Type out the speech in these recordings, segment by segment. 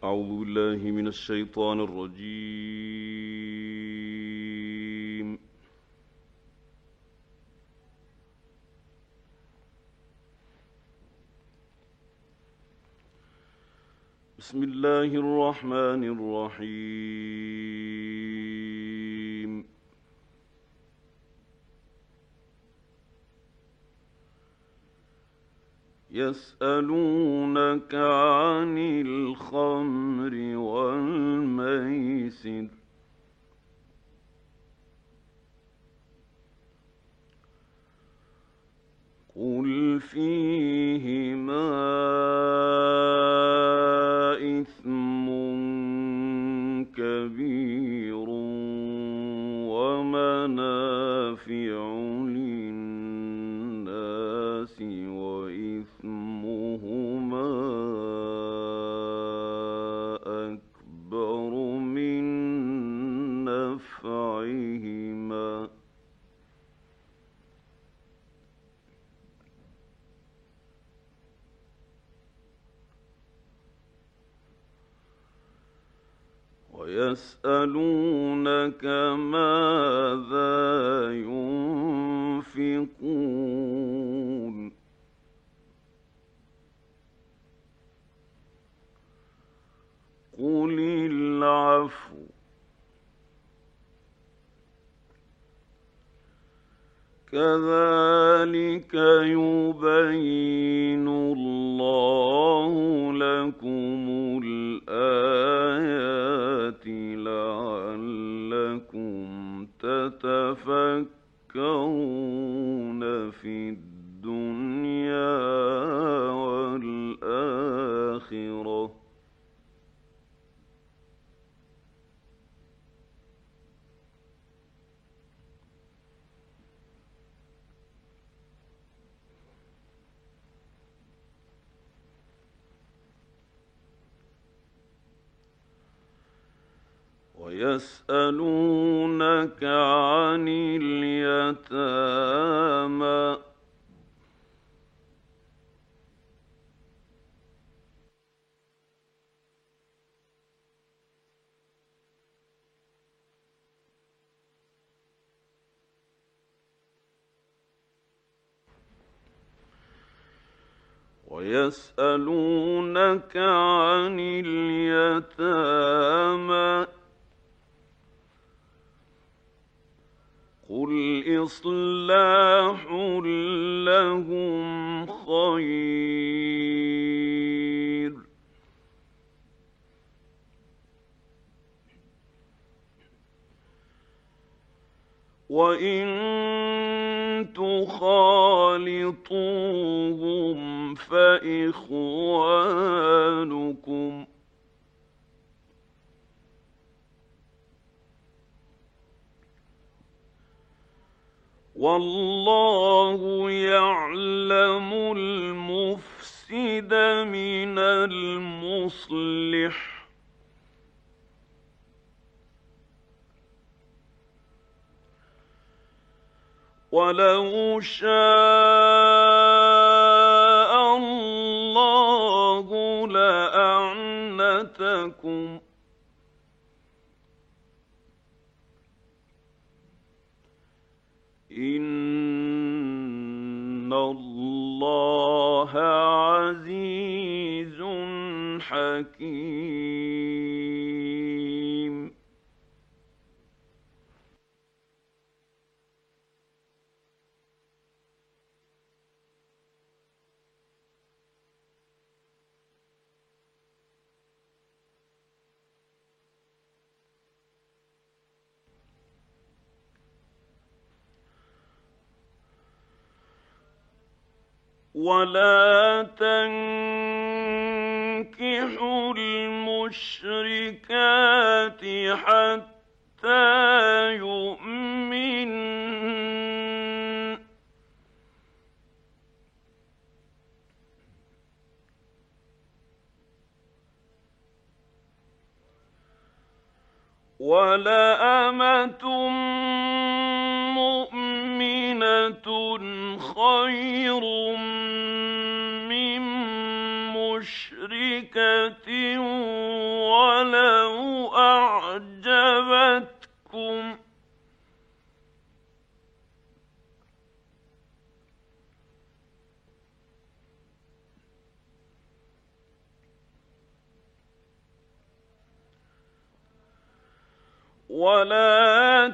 أعوذ بالله من الشيطان الرجيم. بسم الله الرحمن الرحيم. يسألونك عن الخمر والميسر قل فيهما إثم كبير ومنافع للناس وإثمهما أكبر من نفعهما ويسألونك ماذا ينفقون قل العفو كذلك يبين الله لكم الآيات لعلكم تتفكرون في الدنيا والآخرة. ويسألونك عن اليتامى قل إصلاح لهم خير وإن تخالطوهم فإخوانكم والله يعلم المفسد من المصلح ولو شاء الله لأعنتكم إن الله عزيز حكيم. ولا تنكحوا المشركات حتى يؤمن ولأمة مؤمنة خير من مشركة ولا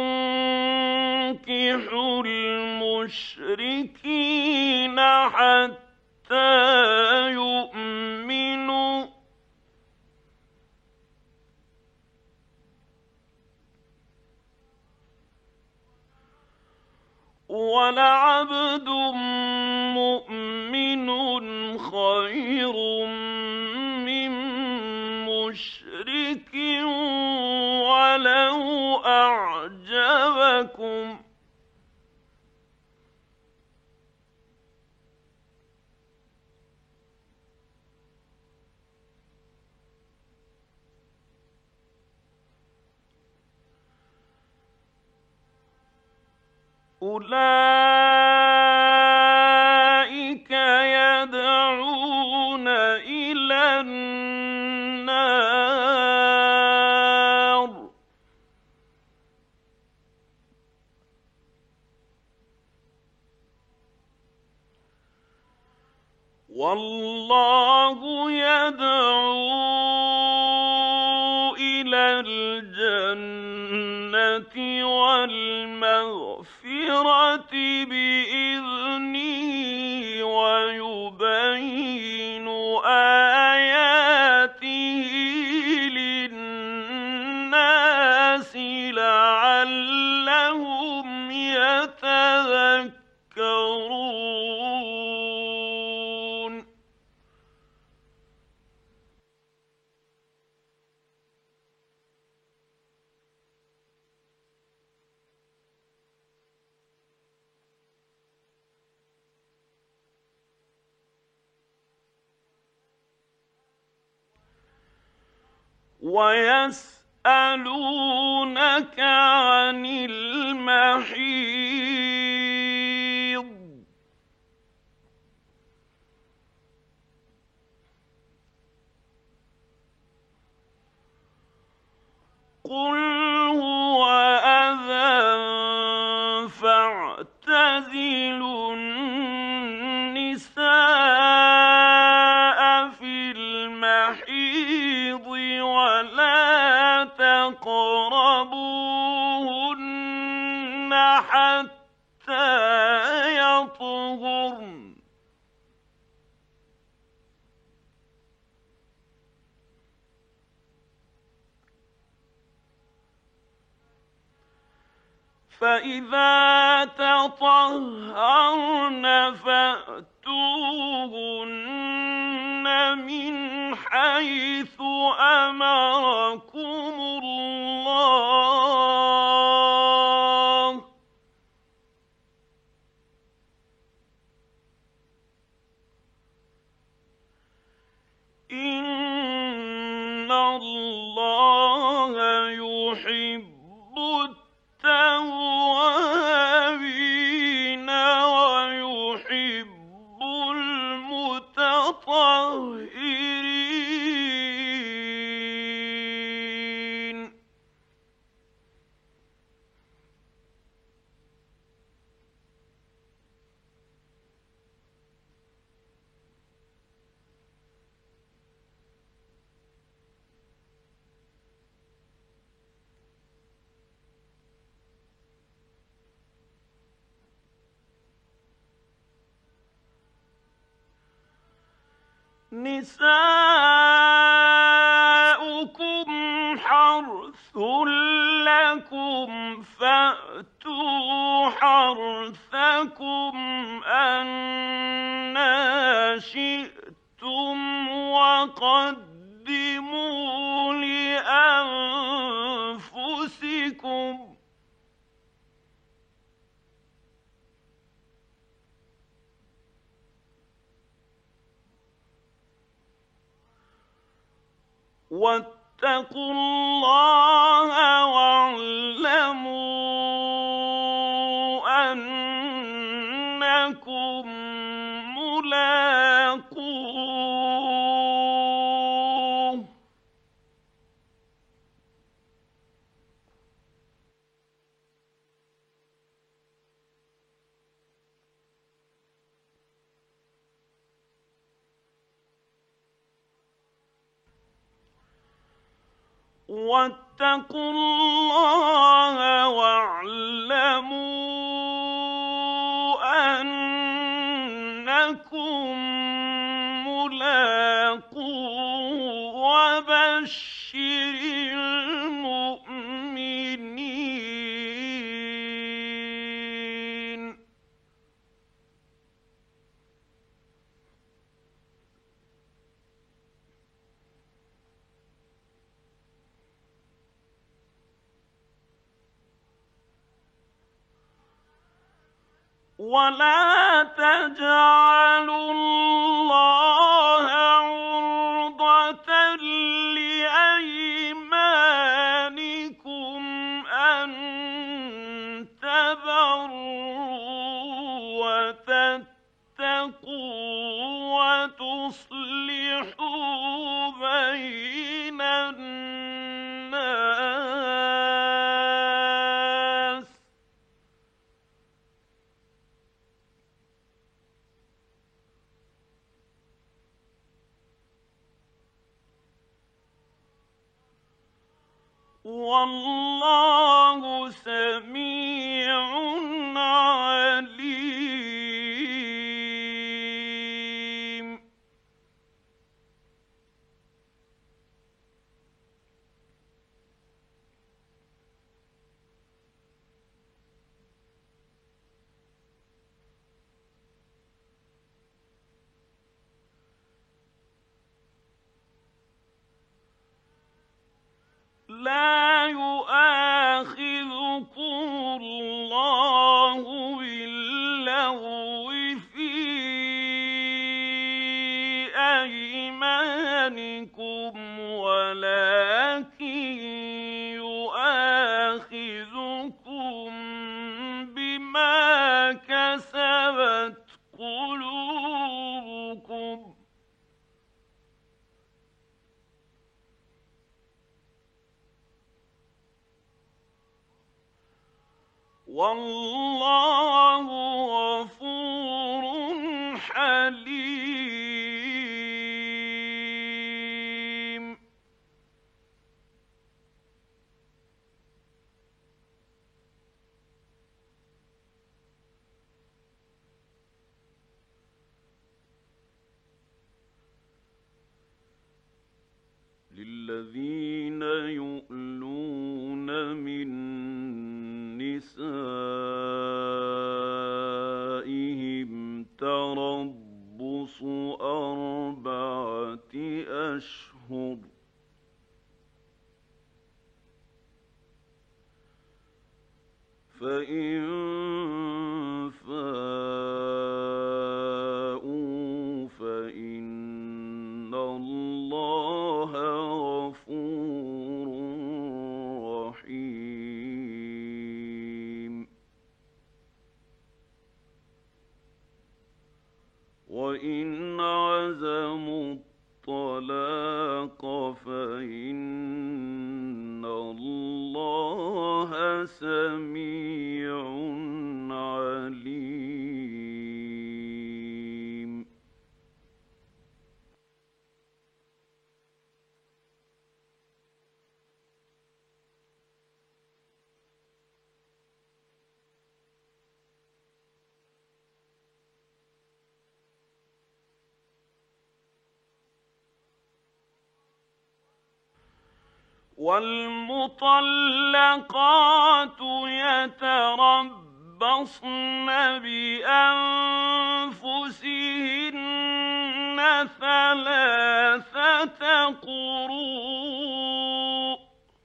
تنكحوا المشركين حتى يؤمنوا ولعبد مؤمن خير من مشرك ولو أعجبكم أولئك يدعون إلى النار والله يدعو إلى الجنة والمغفرة بإذنه ويبين آياته للناس لعلهم يتذكرون ويسألونك عن المحيض قل هو أذى فاعتزلوا النساء في المحيض ولا تقربوهن حتى يطهرن فإذا تطهرن فأتوهن من حيث أمركم الله إن الله يحب التوابين ويحب المتطهرين نساؤكم حرث لكم فأتوا حرثكم أنى شئتم وقدموا لأنفسكم واتقوا الله واعلموا أنكم ملاقوه واتقوا الله واعلموا أنكم ملاقوه وبشر المؤمنين. ولا تجعلوا الله عرضة لأيمانكم أن تبروا وتتقوا وتصلحوا بين الناس. والله سميع عليم. لا يؤاخذكم الله باللغو في أيمانكم ولكن يؤاخذكم بما كسبت قلوبكم. والله غفور حليم. للذين يؤلون من نسائهم تربص 4 أشهر فإن فاءوا فإن الله غفور رحيم. وإن عزموا الطلاق فإن الله سميع عليم. والمطلقات يتربصن بأنفسهن 3 قروء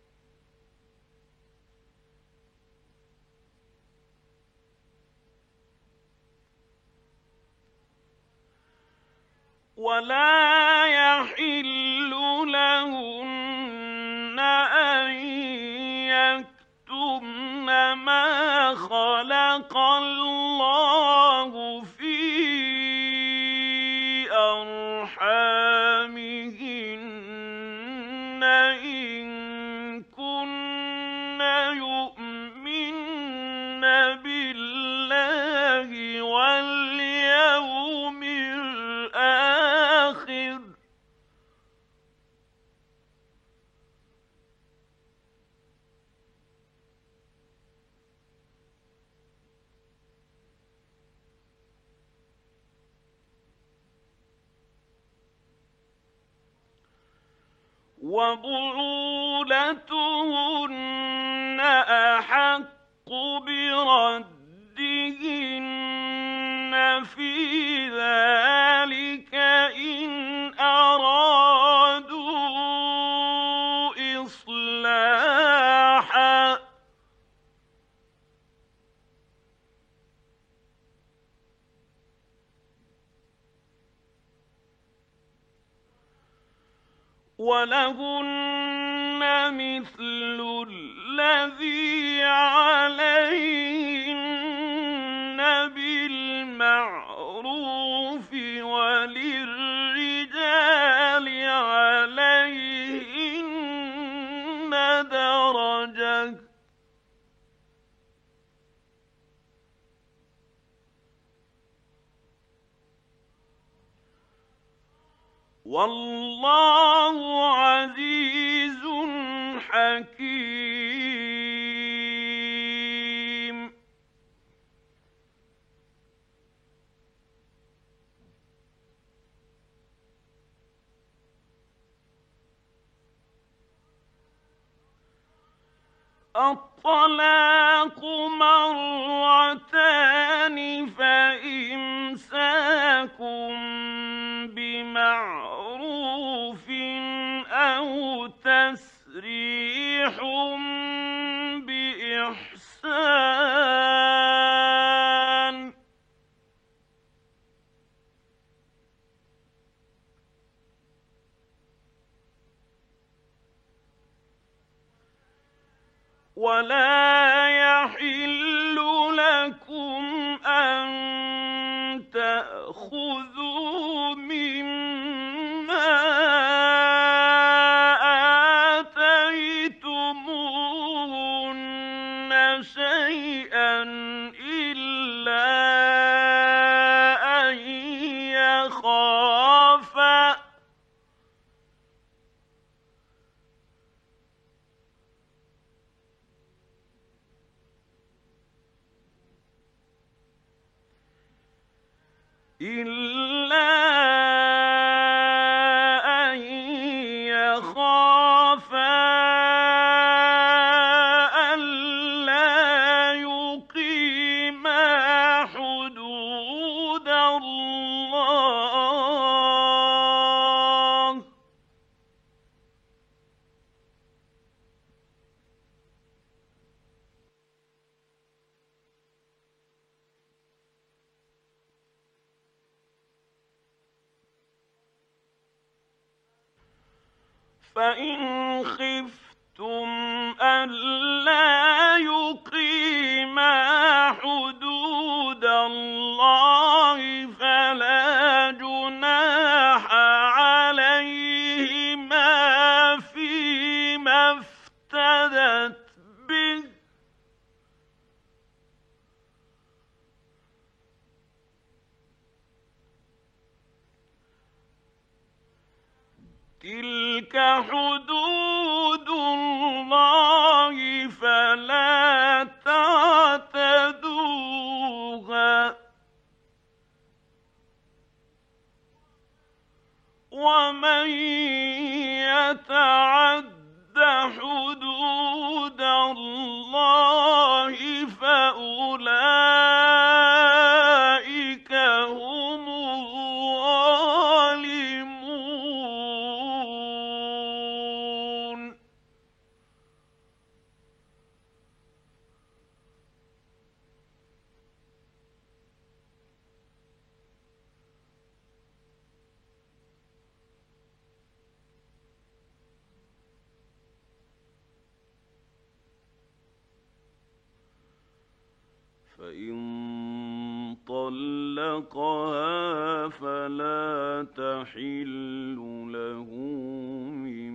ولا يحل لهن أن يكتمن ما خلق الله في أرحامهن إن كن يؤمن بالله واليوم الآخر وبعولتهن أحق بردهن في ذلك إن أرادوا إصلاحا ولهن مثل الذي عليهن بالمعروف وللرجال عليهن درجة والله عزيز حكيم. الطلاق مرتان فإمساكم بمعروف أو تسريح بإحسان ولا يحل لكم أن تأخذوا مما آتيتموهن شيئا إلا أن يخافا ألا يقيما حدود الله فإن خفتم ألا يقيما حدود الله فلا جناح عليهما فيما افتدت به تلك حدود الله فلا تعتدوها ومن يتعد حدود الله فأولئك هم الظالمون. فإن طلقها فلا تحل له من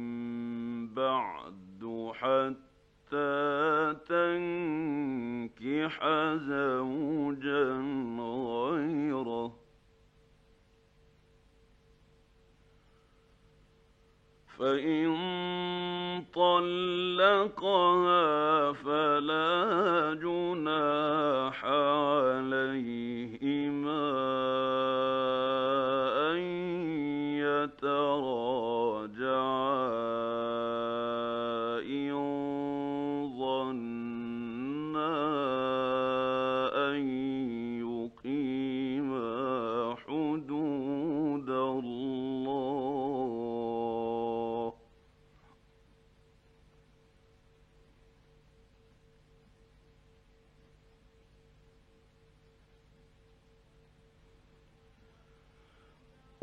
بعد حتى تنكح زوجا غيره فإن طلقها فلا جناح عليهما أن يتراجعا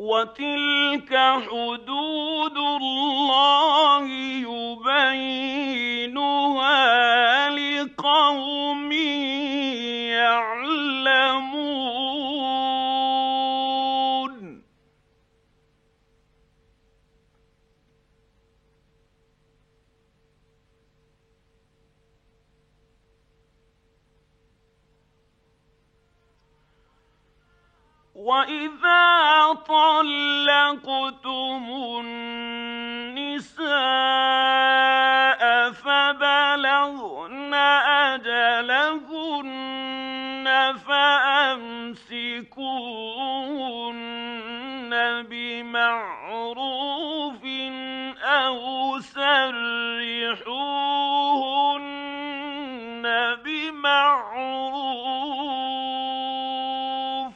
وتلك حدود الله يبينها لقوم يعلمون. وإذا طلقتم النساء فبلغن أجلهن فأمسكوهن بمعروف أو سرحوهن بمعروف.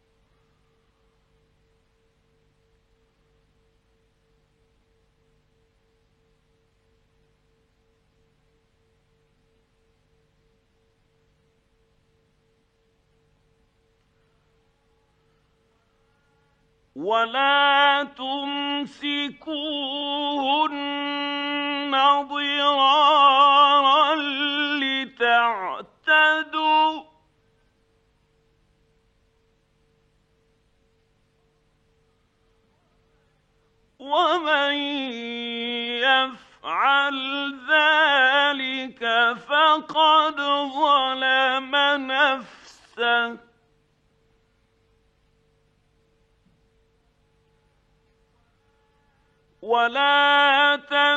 ولا تمسكوهن ضرارا لتعتدوا ومن يفعل ذلك فقد ظلم نفسه. ولا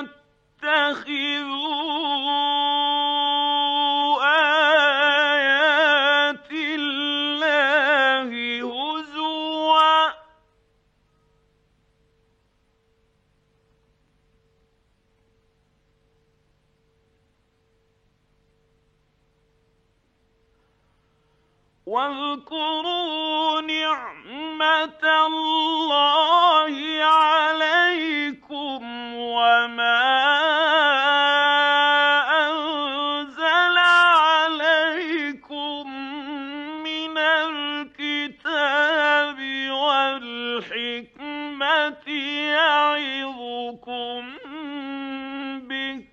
تتخذوا آيات الله هزوا واذكروا نعمة الله عليكم وما أنزل عليكم من الكتاب والحكمة يعظكم به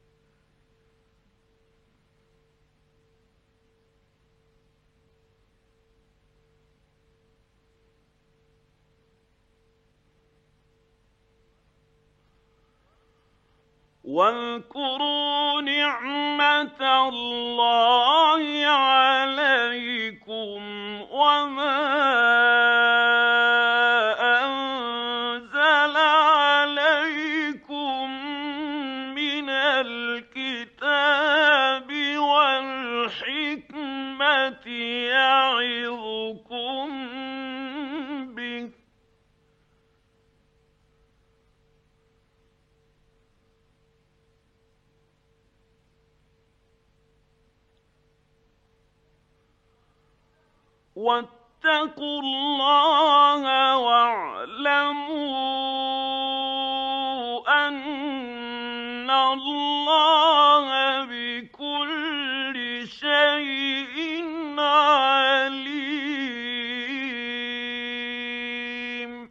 واذكروا نعمة الله عليكم وما أنزل عليكم من الكتاب والحكمة يعظكم به واتقوا الله واعلموا أن الله بكل شيء عليم.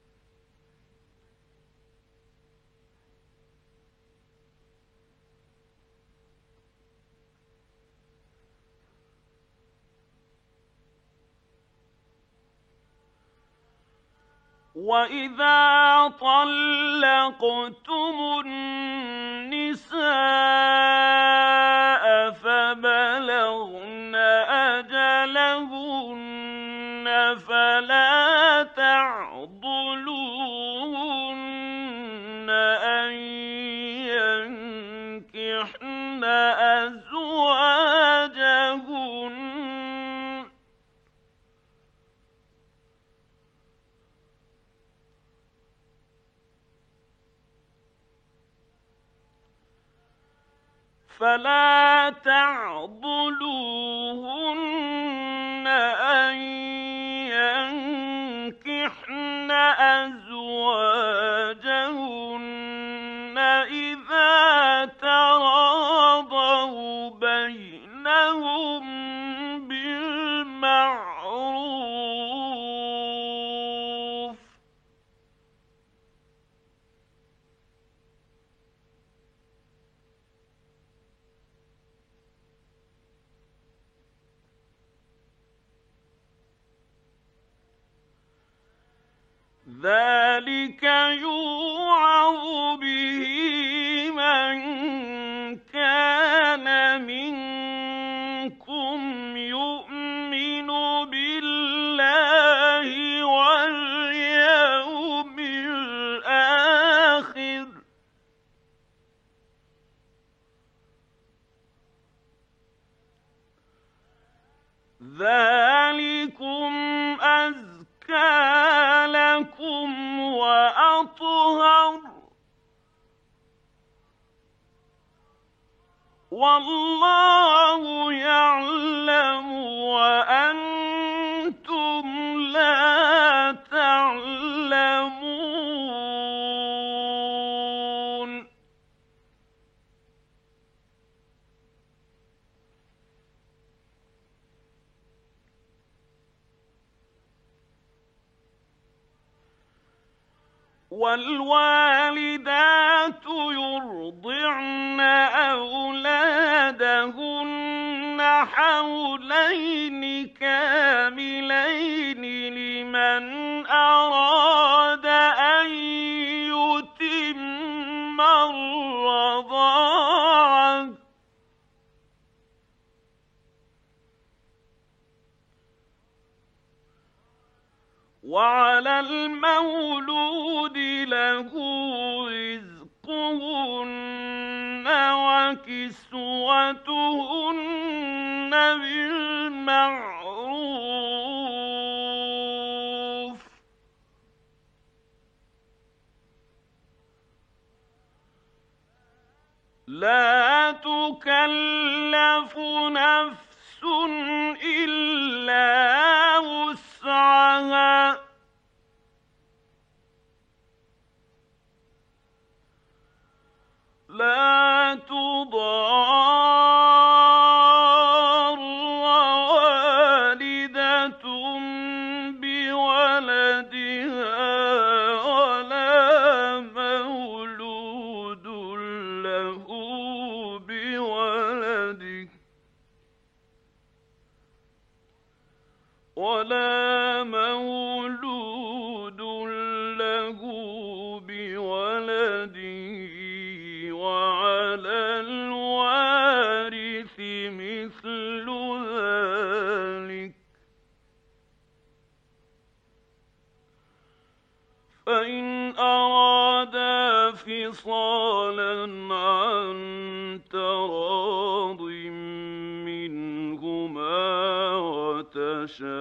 وإذا طلقتم النساء فبلغن أجلهن فلا تعضلوهن أن ينكحن أزواجهن أن ينكحن أزواجهن إذا تراضوا بينهم بالمعروف ذلك يوعظ به من كان منكم يؤمن بالله واليوم الآخر ذلكم أزكى لكم وأطهر والله يعلم وأنتم لا تعلمون والوالدات يرضعن أولادهن حولين كاملين لمن أراد أن يتم الرضاعة وعلى المولود له رزقهن وكسوتهن بالمعروف لا تكلف نفس إلا وسعها لا تضار والدة بولدها ولا مولود له بولده ولا مولود له بولده وعلى الوارث مثل ذلك فإن أرادا فصالا عن تراض منهما وتشاور